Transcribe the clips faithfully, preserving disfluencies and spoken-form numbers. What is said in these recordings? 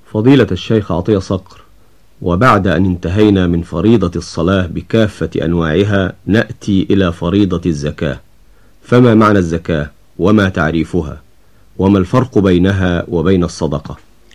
فضيلة الشيخ عطية صقر، وبعد أن انتهينا من فريضة الصلاة بكافة أنواعها نأتي إلى فريضة الزكاة. فما معنى الزكاة وما تعريفها وما الفرق بينها وبين الصدقة؟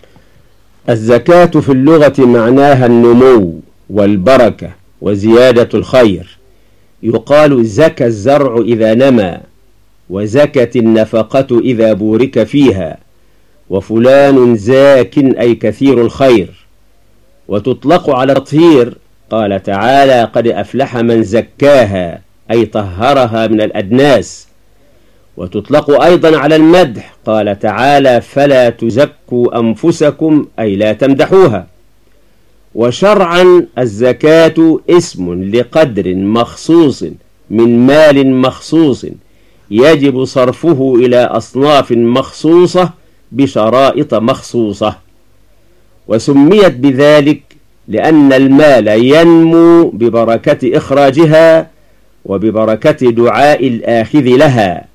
الزكاة في اللغة معناها النمو والبركة وزيادة الخير. يقال زكى الزرع إذا نمى، وزكت النفقة إذا بورك فيها، وفلان زاك أي كثير الخير. وتطلق على التطهير، قال تعالى قد أفلح من زكاها أي طهرها من الأدناس. وتطلق أيضا على المدح، قال تعالى فلا تزكوا أنفسكم أي لا تمدحوها. وشرعا الزكاة اسم لقدر مخصوص من مال مخصوص يجب صرفه إلى أصناف مخصوصة بشرائط مخصوصة، وسميت بذلك لأن المال ينمو ببركة إخراجها وببركة دعاء الآخذ لها،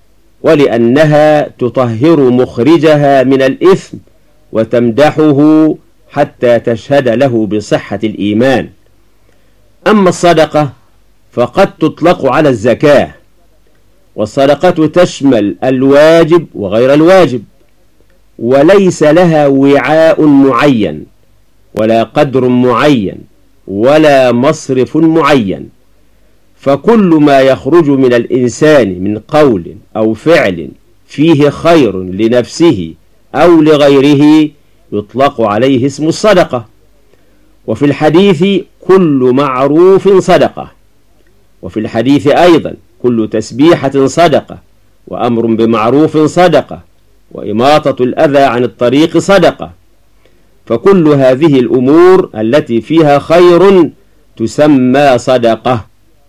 ولأنها تطهر مخرجها من الإثم وتمدحه حتى تشهد له بصحة الإيمان. أما الصدقة فقد تطلق على الزكاة، والصدقة تشمل الواجب وغير الواجب، وليس لها وعاء معين ولا قدر معين ولا مصرف معين، فكل ما يخرج من الإنسان من قول أو فعل فيه خير لنفسه أو لغيره يطلق عليه اسم الصدقة. وفي الحديث كل معروف صدقة، وفي الحديث أيضا كل تسبيحة صدقة، وأمر بمعروف صدقة، وإماطة الأذى عن الطريق صدقة. فكل هذه الأمور التي فيها خير تسمى صدقة،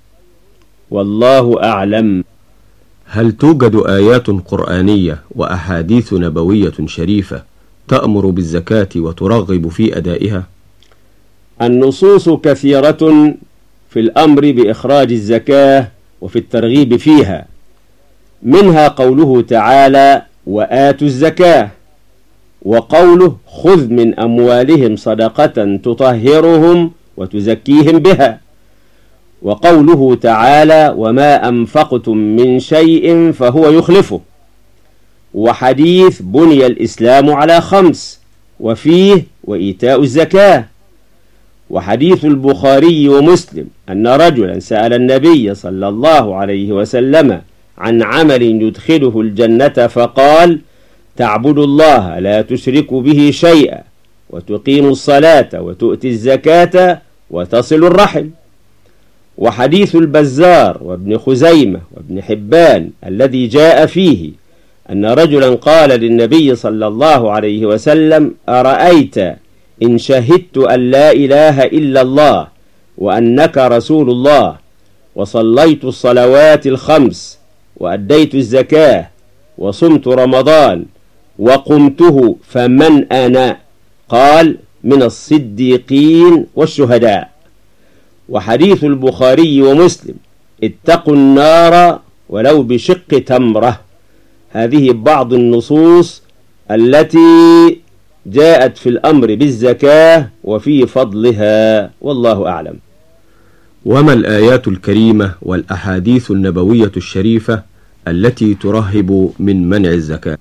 والله أعلم. هل توجد آيات قرآنية وأحاديث نبوية شريفة تأمر بالزكاة وترغب في أدائها؟ النصوص كثيرة في الأمر بإخراج الزكاة وفي الترغيب فيها، منها قوله تعالى وآتوا الزكاة، وقوله خذ من أموالهم صدقة تطهرهم وتزكيهم بها، وقوله تعالى وما أنفقتم من شيء فهو يخلفه، وحديث بني الإسلام على خمس وفيه وإيتاء الزكاة، وحديث البخاري ومسلم أن رجلا سأل النبي صلى الله عليه وسلم عن عمل يدخله الجنة فقال تعبد الله لا تشرك به شيئا وتقيم الصلاة وتؤتي الزكاة وتصل الرحم. وحديث البزار وابن خزيمة وابن حبان الذي جاء فيه أن رجلا قال للنبي صلى الله عليه وسلم أرأيت إن شهدت أن لا إله إلا الله وأنك رسول الله وصليت الصلوات الخمس وأديت الزكاة وصمت رمضان وقمته فمن أنا؟ قال من الصديقين والشهداء. وحديث البخاري ومسلم اتقوا النار ولو بشق تمرة. هذه بعض النصوص التي جاءت في الأمر بالزكاة وفي فضلها، والله أعلم. وما الآيات الكريمة والأحاديث النبوية الشريفة التي ترهب من منع الزكاة؟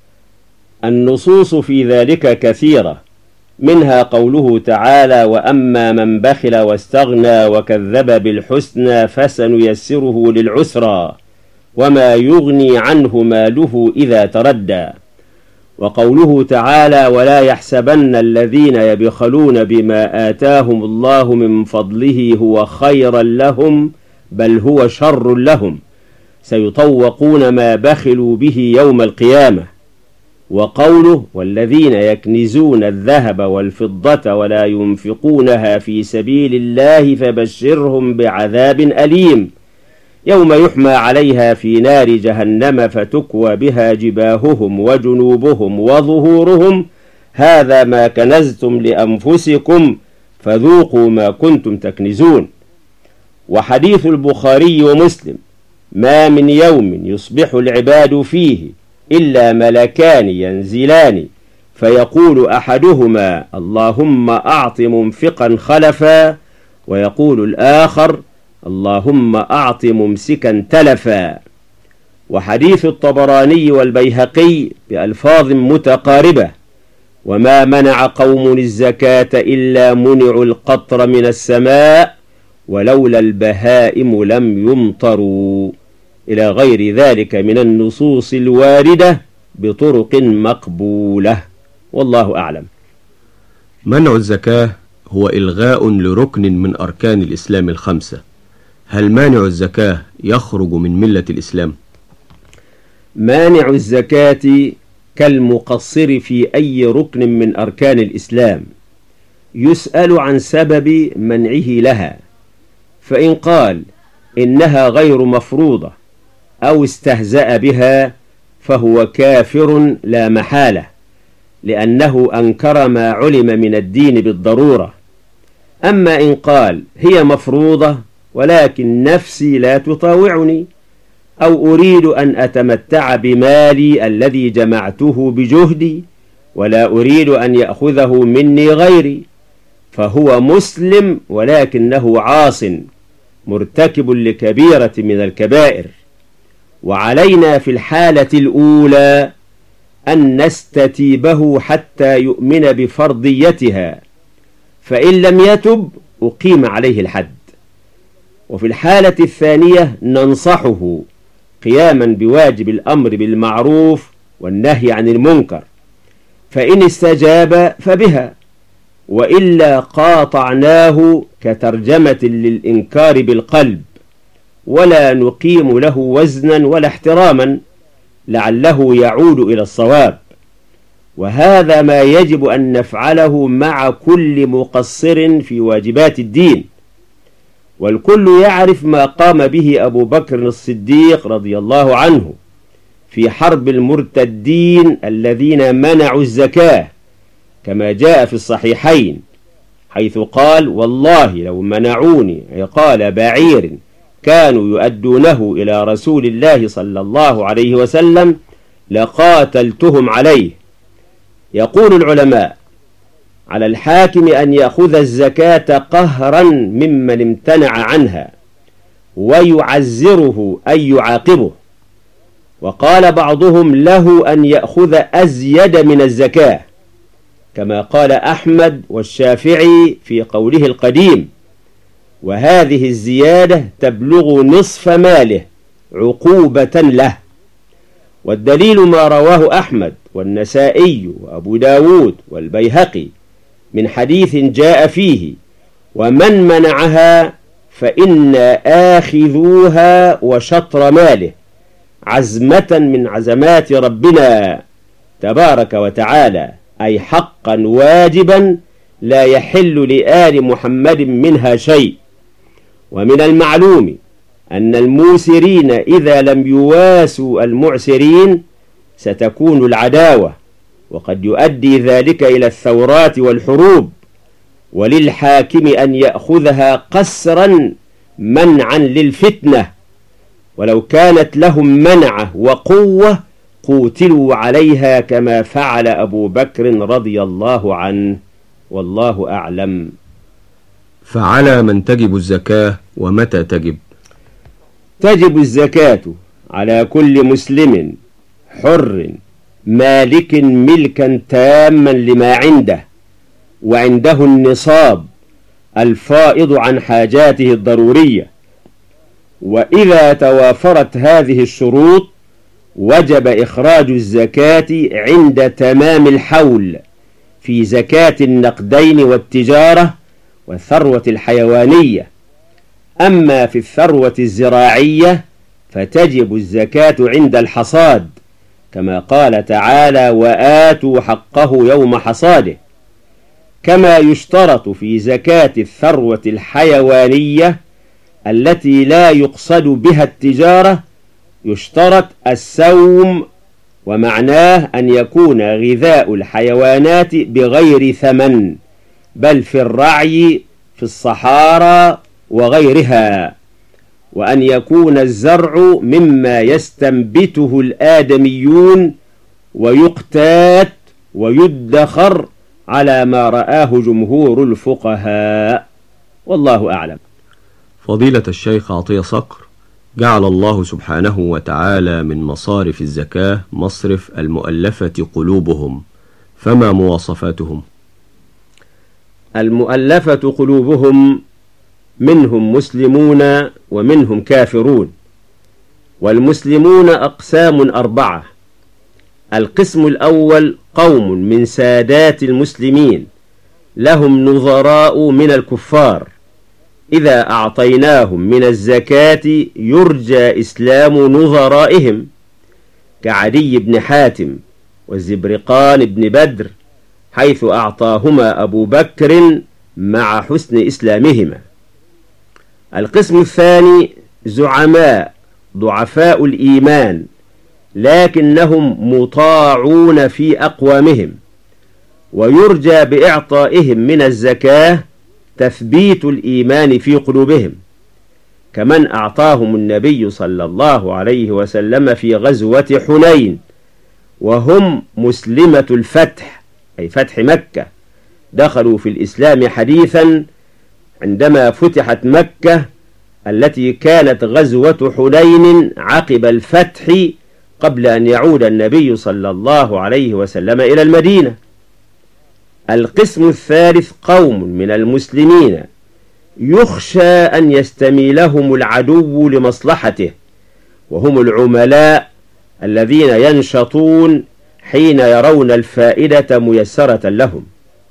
النصوص في ذلك كثيرة، منها قوله تعالى وأما من بخل واستغنى وكذب بالحسنى فسنيسره للعسرى وما يغني عنه ماله إذا تردى. وقوله تعالى ولا يحسبن الذين يبخلون بما آتاهم الله من فضله هو خيرا لهم بل هو شر لهم سيطوقون ما بخلوا به يوم القيامة. وقوله والذين يكنزون الذهب والفضة ولا ينفقونها في سبيل الله فبشرهم بعذاب أليم يوم يحمى عليها في نار جهنم فتكوى بها جباههم وجنوبهم وظهورهم هذا ما كنزتم لأنفسكم فذوقوا ما كنتم تكنزون. وحديث البخاري ومسلم ما من يوم يصبح العباد فيه إلا ملكان ينزلان فيقول أحدهما اللهم أعط منفقا خلفا، ويقول الآخر اللهم أعط ممسكا تلفا. وحديث الطبراني والبيهقي بألفاظ متقاربة: وما منع قوم الزكاة إلا منعوا القطر من السماء ولولا البهائم لم يمطروا، إلى غير ذلك من النصوص الواردة بطرق مقبولة، والله أعلم. منع الزكاة هو إلغاء لركن من أركان الإسلام الخمسة. هل مانع الزكاة يخرج من ملة الإسلام؟ مانع الزكاة كالمقصر في أي ركن من أركان الإسلام، يسأل عن سبب منعه لها، فإن قال إنها غير مفروضة أو استهزأ بها فهو كافر لا محالة، لأنه أنكر ما علم من الدين بالضرورة. أما إن قال هي مفروضة ولكن نفسي لا تطاوعني، أو أريد أن أتمتع بمالي الذي جمعته بجهدي ولا أريد أن يأخذه مني غيري، فهو مسلم ولكنه عاص مرتكب لكبيرة من الكبائر. وعلينا في الحالة الأولى أن نستتيبه حتى يؤمن بفرضيتها، فإن لم يتب أقيم عليه الحد. وفي الحالة الثانية ننصحه قياما بواجب الأمر بالمعروف والنهي عن المنكر، فإن استجاب فبها، وإلا قاطعناه كترجمة للإنكار بالقلب، ولا نقيم له وزنا ولا احتراما لعله يعود إلى الصواب. وهذا ما يجب أن نفعله مع كل مقصر في واجبات الدين. والكل يعرف ما قام به أبو بكر الصديق رضي الله عنه في حرب المرتدين الذين منعوا الزكاة، كما جاء في الصحيحين، حيث قال والله لو منعوني عقال بعير كانوا يؤدونه إلى رسول الله صلى الله عليه وسلم لقاتلتهم عليه. يقول العلماء على الحاكم أن يأخذ الزكاة قهرا ممن امتنع عنها، ويعزره أي يعاقبه. وقال بعضهم له أن يأخذ أزيد من الزكاة، كما قال أحمد والشافعي في قوله القديم: وهذه الزيادة تبلغ نصف ماله عقوبة له. والدليل ما رواه أحمد والنسائي وأبو داود والبيهقي من حديث جاء فيه: ومن منعها فإنا آخذوها وشطر ماله، عزمة من عزمات ربنا تبارك وتعالى، أي حقا واجبا لا يحل لآل محمد منها شيء. ومن المعلوم أن الموسرين إذا لم يواسوا المعسرين ستكون العداوة، وقد يؤدي ذلك إلى الثورات والحروب. وللحاكم أن يأخذها قسرا منعا للفتنة، ولو كانت لهم منعة وقوة قوتلوا عليها كما فعل أبو بكر رضي الله عنه، والله أعلم. فعلى من تجب الزكاة ومتى تجب؟ تجب الزكاة على كل مسلم حر مالك ملكا تاما لما عنده، وعنده النصاب الفائض عن حاجاته الضرورية. وإذا توافرت هذه الشروط وجب إخراج الزكاة عند تمام الحول في زكاة النقدين والتجارة والثروة الحيوانية. أما في الثروة الزراعية فتجب الزكاة عند الحصاد، كما قال تعالى: وآتوا حقه يوم حصاده. كما يشترط في زكاة الثروة الحيوانية التي لا يقصد بها التجارة يشترط السوم، ومعناه أن يكون غذاء الحيوانات بغير ثمن، بل في الرعي في الصحارى وغيرها، وأن يكون الزرع مما يستنبته الآدميون ويقتات ويدخر على ما رآه جمهور الفقهاء، والله أعلم. فضيلة الشيخ عطية صقر، جعل الله سبحانه وتعالى من مصارف الزكاة مصرف المؤلفة قلوبهم، فما مواصفاتهم؟ المؤلفة قلوبهم منهم مسلمون ومنهم كافرون، والمسلمون أقسام أربعة. القسم الأول قوم من سادات المسلمين لهم نظراء من الكفار، إذا أعطيناهم من الزكاة يرجى إسلام نظرائهم، كعدي بن حاتم والزبرقان بن بدر، حيث أعطاهما أبو بكر مع حسن إسلامهما. القسم الثاني زعماء ضعفاء الإيمان، لكنهم مطاعون في أقوامهم، ويرجى بإعطائهم من الزكاة تثبيت الإيمان في قلوبهم، كمن أعطاهم النبي صلى الله عليه وسلم في غزوة حنين، وهم مسلمة الفتح أي فتح مكة، دخلوا في الإسلام حديثا عندما فتحت مكة، التي كانت غزوة حنين عقب الفتح قبل أن يعود النبي صلى الله عليه وسلم إلى المدينة. القسم الثالث قوم من المسلمين يخشى أن يستميلهم العدو لمصلحته، وهم العملاء الذين ينشطون حين يرون الفائدة ميسرة لهم.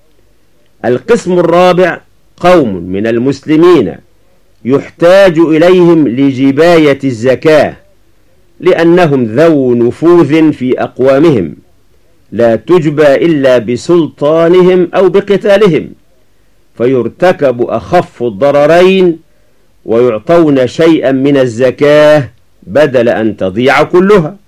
القسم الرابع قوم من المسلمين يحتاج إليهم لجباية الزكاة، لأنهم ذو نفوذ في أقوامهم، لا تجبى إلا بسلطانهم أو بقتالهم، فيرتكب أخف الضررين ويعطون شيئا من الزكاة بدل أن تضيع كلها.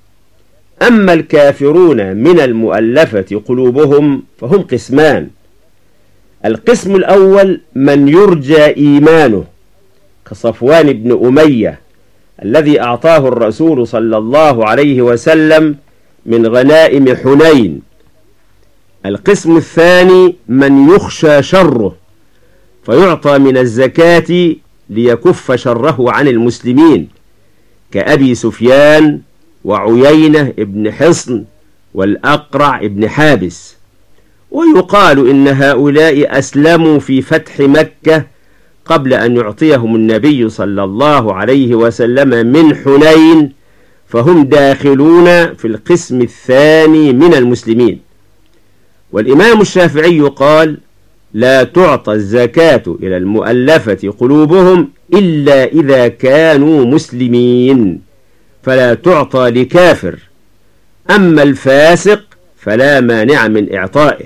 أما الكافرون من المؤلفة قلوبهم فهم قسمان. القسم الأول من يرجى إيمانه، كصفوان بن أمية الذي أعطاه الرسول صلى الله عليه وسلم من غنائم حنين. القسم الثاني من يخشى شره، فيعطى من الزكاة ليكف شره عن المسلمين، كأبي سفيان وعيينة ابن حصن والأقرع ابن حابس. ويقال إن هؤلاء أسلموا في فتح مكة قبل أن يعطيهم النبي صلى الله عليه وسلم من حنين، فهم داخلون في القسم الثاني من المسلمين. والإمام الشافعي قال: لا تعطى الزكاة إلى المؤلفة قلوبهم إلا إذا كانوا مسلمين، فلا تعطى لكافر، أما الفاسق فلا مانع من إعطائه.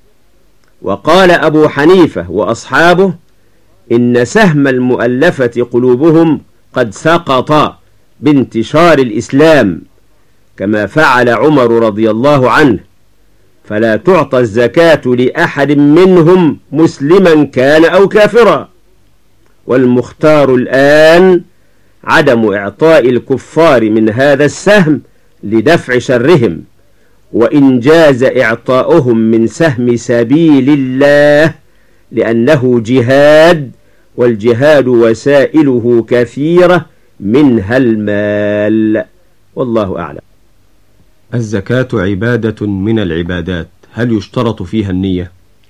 وقال أبو حنيفة وأصحابه: إن سهم المؤلفة قلوبهم قد سقط بانتشار الإسلام، كما فعل عمر رضي الله عنه، فلا تعطى الزكاة لأحد منهم مسلما كان أو كافرا. والمختار الآن عدم إعطاء الكفار من هذا السهم لدفع شرهم، وإن جاز إعطاؤهم من سهم سبيل الله، لأنه جهاد، والجهاد وسائله كثيرة منها المال، والله أعلم. الزكاة عبادة من العبادات، هل يشترط فيها النية؟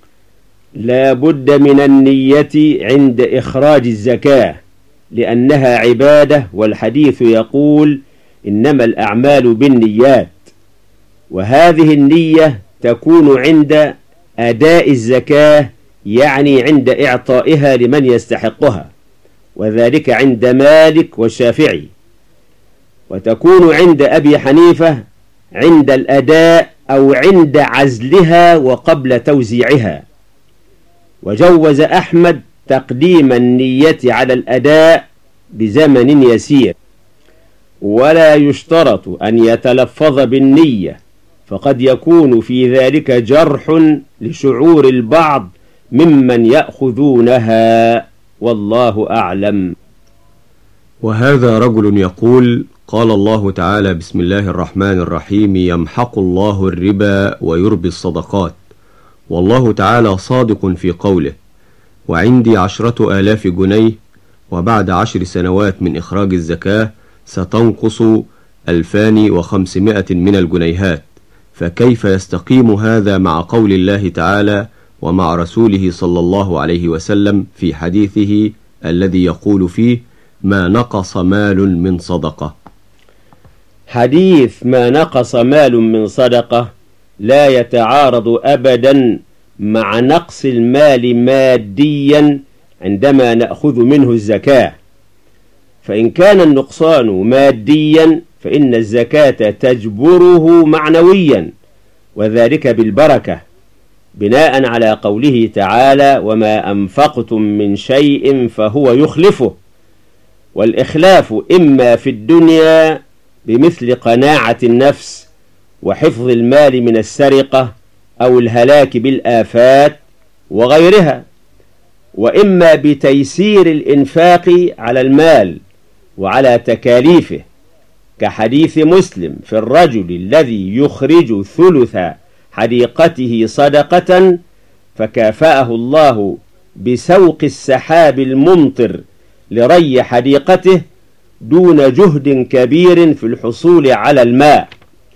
لا بد من النية عند إخراج الزكاة، لأنها عبادة، والحديث يقول: إنما الأعمال بالنيات. وهذه النية تكون عند أداء الزكاة، يعني عند إعطائها لمن يستحقها، وذلك عند مالك والشافعي. وتكون عند أبي حنيفة عند الأداء أو عند عزلها وقبل توزيعها. وجوز أحمد تقديم النية على الأداء بزمن يسير. ولا يشترط أن يتلفظ بالنية، فقد يكون في ذلك جرح لشعور البعض ممن يأخذونها، والله أعلم. وهذا رجل يقول: قال الله تعالى: بسم الله الرحمن الرحيم: يمحق الله الربا ويربي الصدقات. والله تعالى صادق في قوله: وعندي عشرة آلاف جنيه، وبعد عشر سنوات من إخراج الزكاة ستنقص ألفان وخمسمائة من الجنيهات. فكيف يستقيم هذا مع قول الله تعالى ومع رسوله صلى الله عليه وسلم في حديثه الذي يقول فيه: ما نقص مال من صدقة؟ حديث ما نقص مال من صدقة لا يتعارض أبدا مع نقص المال ماديا عندما نأخذ منه الزكاة. فإن كان النقصان ماديا فإن الزكاة تجبره معنويا، وذلك بالبركة، بناء على قوله تعالى: وما أنفقتم من شيء فهو يخلفه. والإخلاف إما في الدنيا بمثل قناعة النفس وحفظ المال من السرقة أو الهلاك بالآفات وغيرها، وإما بتيسير الإنفاق على المال وعلى تكاليفه، كحديث مسلم في الرجل الذي يخرج ثلث حديقته صدقة فكافأه الله بسوق السحاب الممطر لري حديقته دون جهد كبير في الحصول على الماء.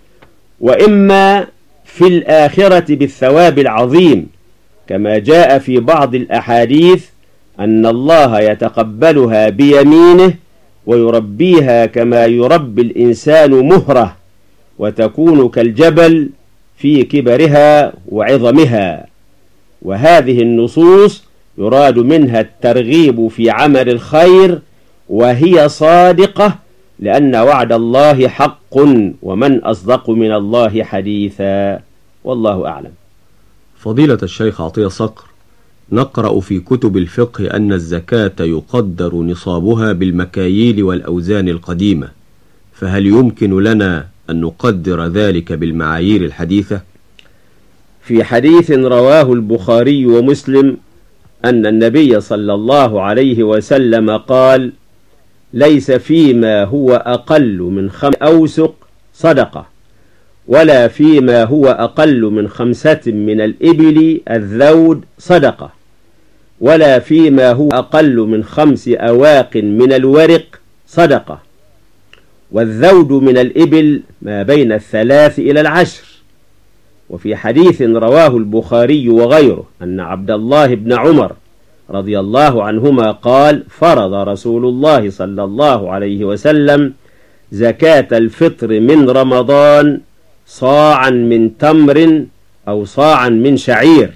وإما في الآخرة بالثواب العظيم، كما جاء في بعض الأحاديث أن الله يتقبلها بيمينه ويربيها كما يربي الإنسان مهره، وتكون كالجبل في كبرها وعظمها. وهذه النصوص يراد منها الترغيب في عمل الخير، وهي صادقة، لأن وعد الله حق، ومن أصدق من الله حديثا. والله أعلم. فضيلة الشيخ عطية صقر، نقرأ في كتب الفقه أن الزكاة يقدر نصابها بالمكاييل والأوزان القديمة، فهل يمكن لنا أن نقدر ذلك بالمعايير الحديثة؟ في حديث رواه البخاري ومسلم أن النبي صلى الله عليه وسلم قال: ليس فيما هو أقل من خمس أوسق صدقة، ولا فيما هو أقل من خمسة من الإبل الذود صدقة، ولا فيما هو أقل من خمس أواق من الورق صدقة. والذود من الإبل ما بين الثلاث إلى العشر. وفي حديث رواه البخاري وغيره أن عبد الله بن عمر رضي الله عنهما قال: فرض رسول الله صلى الله عليه وسلم زكاة الفطر من رمضان صاعا من تمر أو صاعا من شعير.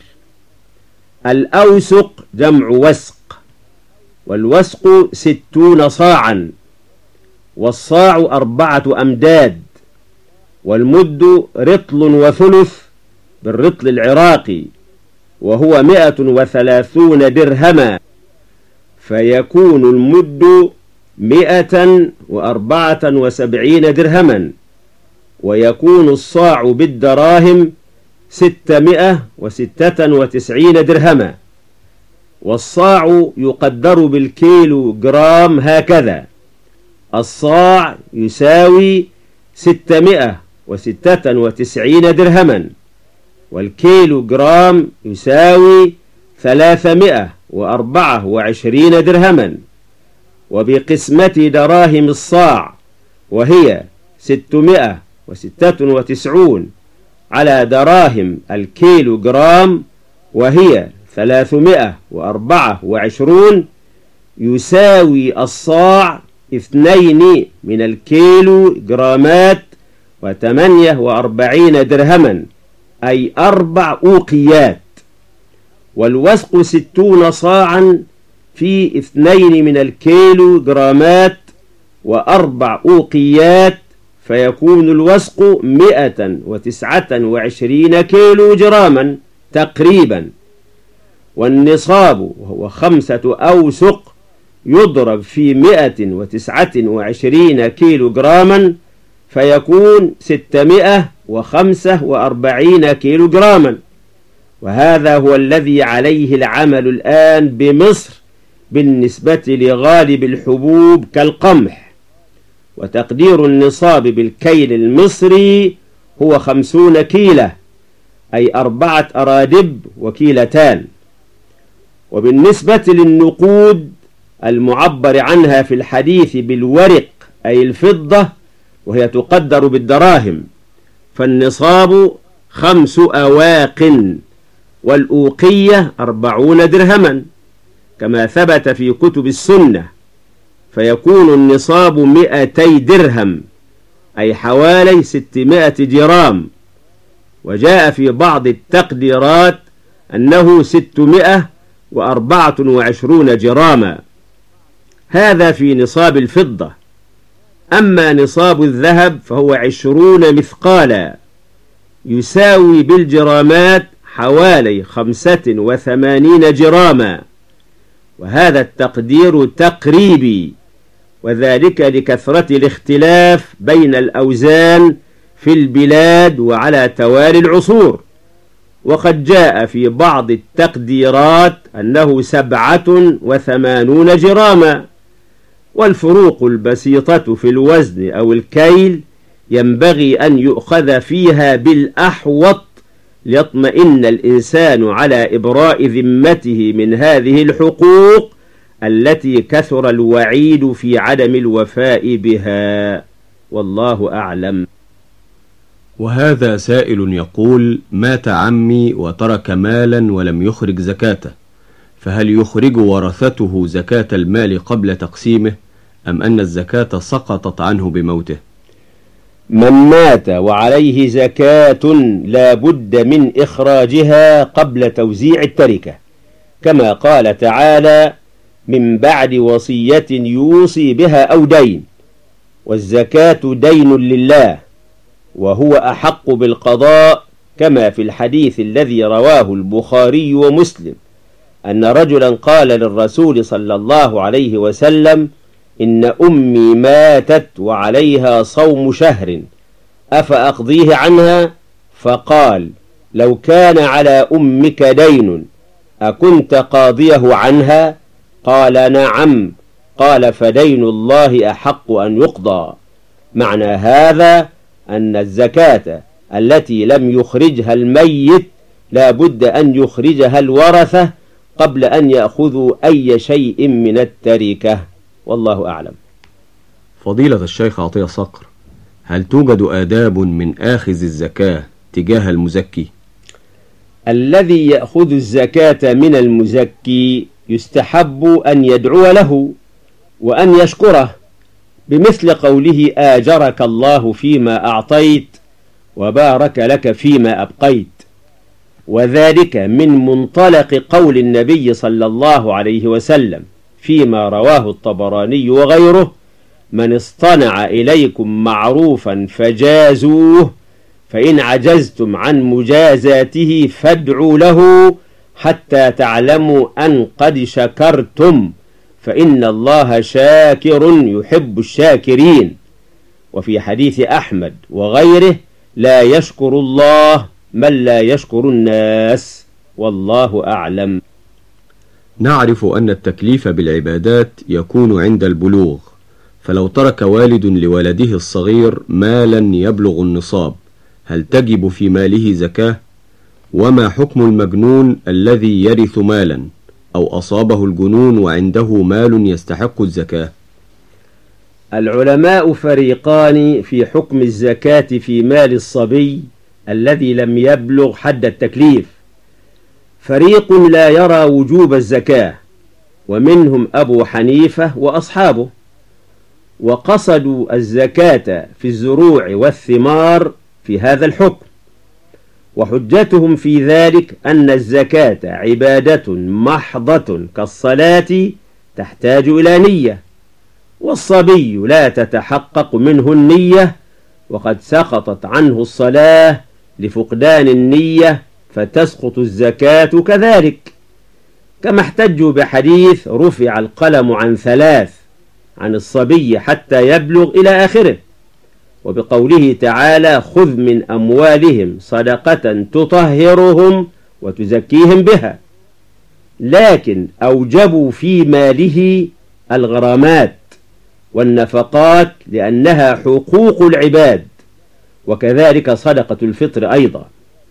الأوسق جمع وسق، والوسق ستون صاعا، والصاع أربعة أمداد، والمد رطل وثلث بالرطل العراقي، وهو مئة وثلاثون درهما، فيكون المد مئة وأربعة وسبعين درهما، ويكون الصاع بالدراهم ستمائة وستة وتسعين درهما. والصاع يقدر بالكيلو جرام هكذا: الصاع يساوي ستمائة وستة وتسعين درهما، والكيلو جرام يساوي ثلاثمائة وأربعة وعشرين درهما. وبقسمة دراهم الصاع، وهي ستمائة وستة وتسعون على دراهم الكيلو جرام، وهي ثلاثمائة وأربعة وعشرون، يساوي الصاع اثنين من الكيلو جرامات وثمانية وأربعين درهما، أي أربع أوقيات. والوسق ستون صاعا في اثنين من الكيلو جرامات وأربع أوقيات، فيكون الوسق مئة وتسعة وعشرين كيلو جراما تقريبا. والنصاب وهو خمسة أوسق يضرب في مئة وتسعة وعشرين كيلو جراما، فيكون ستمائة وخمسة وأربعين كيلو جراما. وهذا هو الذي عليه العمل الآن بمصر بالنسبة لغالب الحبوب كالقمح. وتقدير النصاب بالكيل المصري هو خمسون كيلة، أي أربعة أرادب وكيلتان. وبالنسبة للنقود المعبر عنها في الحديث بالورق أي الفضة، وهي تقدر بالدراهم، فالنصاب خمس أواق، والأوقية أربعون درهما كما ثبت في كتب السنة، فيكون النصاب مئتي درهم أي حوالي ستمائة جرام. وجاء في بعض التقديرات أنه ستمائة وأربعة وعشرون جراما. هذا في نصاب الفضة. أما نصاب الذهب فهو عشرون مثقالا، يساوي بالجرامات حوالي خمسة وثمانين جراما، وهذا التقدير تقريبي، وذلك لكثرة الاختلاف بين الأوزان في البلاد وعلى توالي العصور. وقد جاء في بعض التقديرات أنه سبعة وثمانون جراما. والفروق البسيطة في الوزن أو الكيل ينبغي أن يؤخذ فيها بالأحوط ليطمئن الإنسان على إبراء ذمته من هذه الحقوق التي كثر الوعيد في عدم الوفاء بها، والله أعلم. وهذا سائل يقول: مات عمي وترك مالا ولم يخرج زكاته، فهل يخرج ورثته زكاة المال قبل تقسيمه، أم أن الزكاة سقطت عنه بموته؟ من مات وعليه زكاة لا بد من إخراجها قبل توزيع التركة، كما قال تعالى: من بعد وصية يوصي بها أو دين. والزكاة دين لله، وهو أحق بالقضاء، كما في الحديث الذي رواه البخاري ومسلم أن رجلا قال للرسول صلى الله عليه وسلم: إن أمي ماتت وعليها صوم شهر، أفأقضيه عنها؟ فقال: لو كان على أمك دين أكنت قاضيه عنها؟ قال: نعم. قال: فدين الله أحق أن يقضى. معنى هذا أن الزكاة التي لم يخرجها الميت لا بد أن يخرجها الورثة قبل أن يأخذوا أي شيء من التركة، والله أعلم. فضيلة الشيخ عطية صقر، هل توجد آداب من آخذ الزكاة تجاه المزكي؟ الذي يأخذ الزكاة من المزكي يستحب أن يدعو له وأن يشكره، بمثل قوله: آجرك الله فيما أعطيت وبارك لك فيما أبقيت. وذلك من منطلق قول النبي صلى الله عليه وسلم فيما رواه الطبراني وغيره: من اصطنع إليكم معروفا فجازوه، فإن عجزتم عن مجازاته فادعوا له حتى تعلموا أن قد شكرتم، فإن الله شاكر يحب الشاكرين. وفي حديث أحمد وغيره: لا يشكر الله من لا يشكر الناس، والله أعلم. نعرف أن التكليف بالعبادات يكون عند البلوغ، فلو ترك والد لولده الصغير مالا يبلغ النصاب، هل تجب في ماله زكاة؟ وما حكم المجنون الذي يرث مالا أو أصابه الجنون وعنده مال يستحق الزكاة؟ العلماء فريقان في حكم الزكاة في مال الصبي الذي لم يبلغ حد التكليف. فريق لا يرى وجوب الزكاة، ومنهم أبو حنيفة وأصحابه، وقصدوا الزكاة في الزروع والثمار في هذا الحكم. وحجتهم في ذلك أن الزكاة عبادة محضة كالصلاة تحتاج إلى نية، والصبي لا تتحقق منه النية، وقد سقطت عنه الصلاة لفقدان النية، فتسقط الزكاة كذلك. كما احتجوا بحديث رفع القلم عن ثلاث، عن الصبي حتى يبلغ إلى آخره، وبقوله تعالى: خذ من أموالهم صدقة تطهرهم وتزكيهم بها. لكن أوجبوا في ماله الغرامات، والنفقات لأنها حقوق العباد، وكذلك صدقة الفطر أيضا.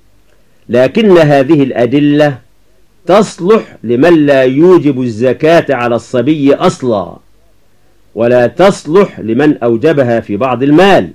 لكن هذه الأدلة تصلح لمن لا يوجب الزكاة على الصبي أصلا، ولا تصلح لمن أوجبها في بعض المال.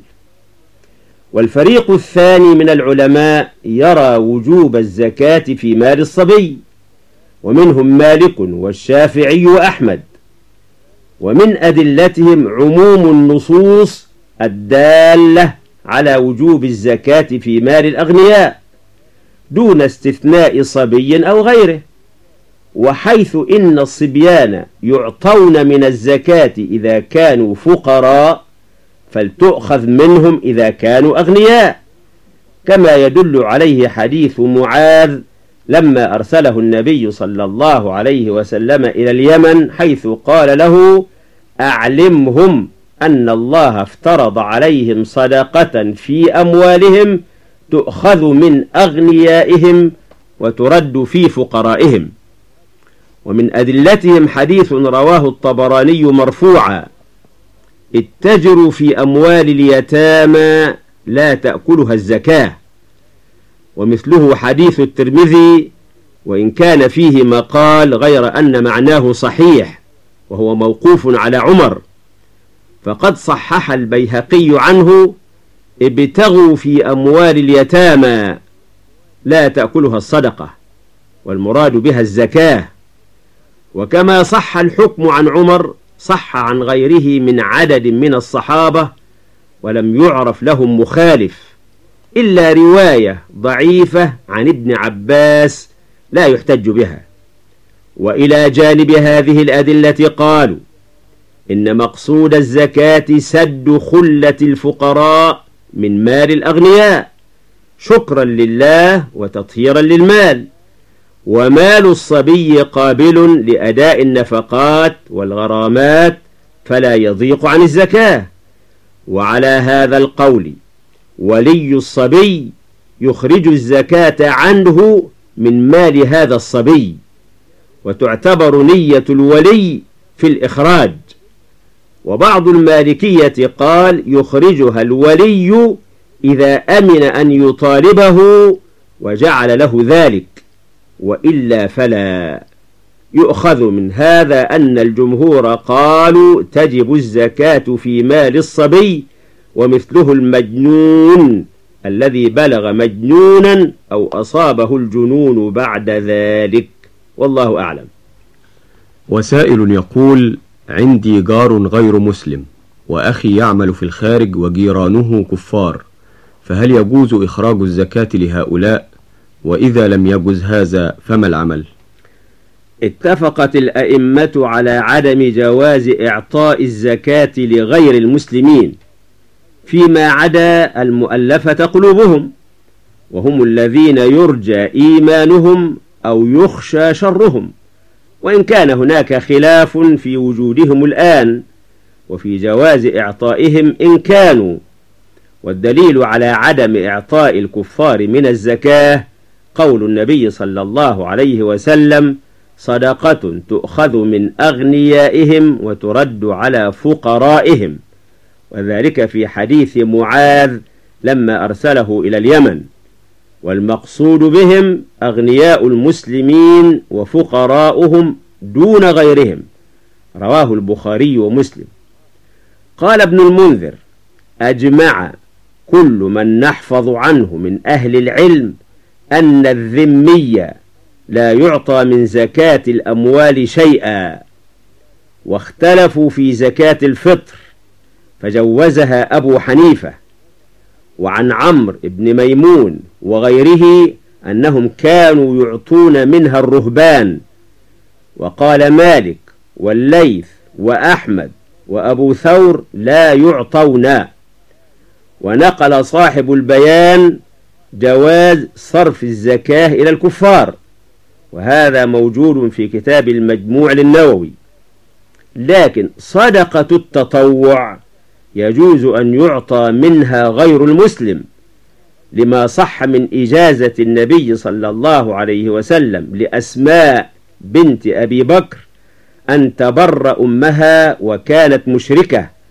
والفريق الثاني من العلماء يرى وجوب الزكاة في مال الصبي، ومنهم مالك والشافعي وأحمد. ومن أدلتهم عموم النصوص الدالة على وجوب الزكاة في مال الأغنياء دون استثناء صبي أو غيره، وحيث إن الصبيان يعطون من الزكاة إذا كانوا فقراء فلتؤخذ منهم إذا كانوا أغنياء، كما يدل عليه حديث معاذ لما أرسله النبي صلى الله عليه وسلم إلى اليمن، حيث قال له: أعلمهم أن الله افترض عليهم صدقة في أموالهم تؤخذ من أغنيائهم وترد في فقرائهم. ومن أدلتهم حديث رواه الطبراني مرفوعا: اتجروا في أموال اليتامى لا تأكلها الزكاة. ومثله حديث الترمذي، وإن كان فيه مقال غير أن معناه صحيح، وهو موقوف على عمر، فقد صحح البيهقي عنه: ابتغوا في أموال اليتامى لا تأكلها الصدقة، والمراد بها الزكاة. وكما صح الحكم عن عمر صح عن غيره من عدد من الصحابة، ولم يعرف لهم مخالف إلا رواية ضعيفة عن ابن عباس لا يحتج بها. وإلى جانب هذه الأدلة قالوا إن مقصود الزكاة سد خلة الفقراء من مال الأغنياء شكرا لله وتطهيرا للمال، ومال الصبي قابل لأداء النفقات والغرامات فلا يضيق عن الزكاة. وعلى هذا القول ولي الصبي يخرج الزكاة عنه من مال هذا الصبي، وتعتبر نية الولي في الإخراج. وبعض المالكية قال يخرجها الولي إذا أمن أن يطالبه وجعل له ذلك، وإلا فلا. يؤخذ من هذا أن الجمهور قالوا تجب الزكاة في مال الصبي، ومثله المجنون الذي بلغ مجنونا أو أصابه الجنون بعد ذلك، والله أعلم. وسائل يقول: عندي جار غير مسلم، وأخي يعمل في الخارج وجيرانه كفار، فهل يجوز إخراج الزكاة لهؤلاء؟ وإذا لم يجوز هذا فما العمل؟ اتفقت الأئمة على عدم جواز إعطاء الزكاة لغير المسلمين فيما عدا المؤلفة قلوبهم، وهم الذين يرجى إيمانهم أو يخشى شرهم، وإن كان هناك خلاف في وجودهم الآن وفي جواز إعطائهم إن كانوا. والدليل على عدم إعطاء الكفار من الزكاة قول النبي صلى الله عليه وسلم: صدقة تؤخذ من أغنيائهم وترد على فقرائهم، وذلك في حديث معاذ لما أرسله إلى اليمن. والمقصود بهم أغنياء المسلمين وفقراؤهم دون غيرهم، رواه البخاري ومسلم. قال ابن المنذر: أجمع كل من نحفظ عنه من أهل العلم أن الذمي لا يعطى من زكاة الأموال شيئا، واختلفوا في زكاة الفطر فجوزها أبو حنيفة. وعن عمرو بن ميمون وغيره أنهم كانوا يعطون منها الرهبان. وقال مالك والليث وأحمد وأبو ثور لا يعطون. ونقل صاحب البيان جواز صرف الزكاة إلى الكفار، وهذا موجود في كتاب المجموع للنووي. لكن صدقة التطوع يجوز أن يعطى منها غير المسلم، لما صح من إجازة النبي صلى الله عليه وسلم لأسماء بنت أبي بكر أن تبر أمها وكانت مشركة،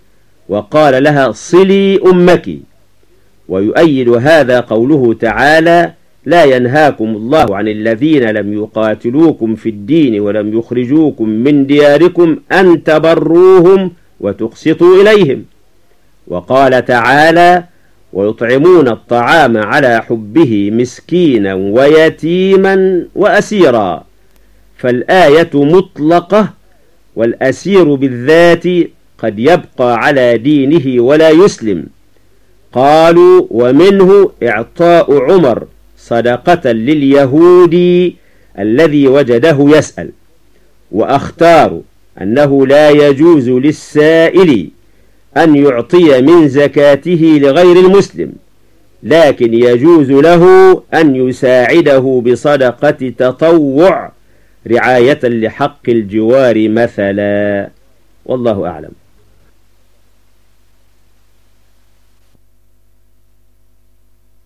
وقال لها صلي أمك. ويؤيد هذا قوله تعالى: لا ينهاكم الله عن الذين لم يقاتلوكم في الدين ولم يخرجوكم من دياركم أن تبروهم وتقسطوا إليهم. وقال تعالى: ويطعمون الطعام على حبه مسكينا ويتيما وأسيرا. فالآية مطلقة، والأسير بالذات قد يبقى على دينه ولا يسلم. قالوا: ومنه إعطاء عمر صدقة لليهودي الذي وجده يسأل. وأختار أنه لا يجوز للسائل أن يعطي من زكاته لغير المسلم، لكن يجوز له أن يساعده بصدقة تطوع رعاية لحق الجوار مثلا. والله أعلم.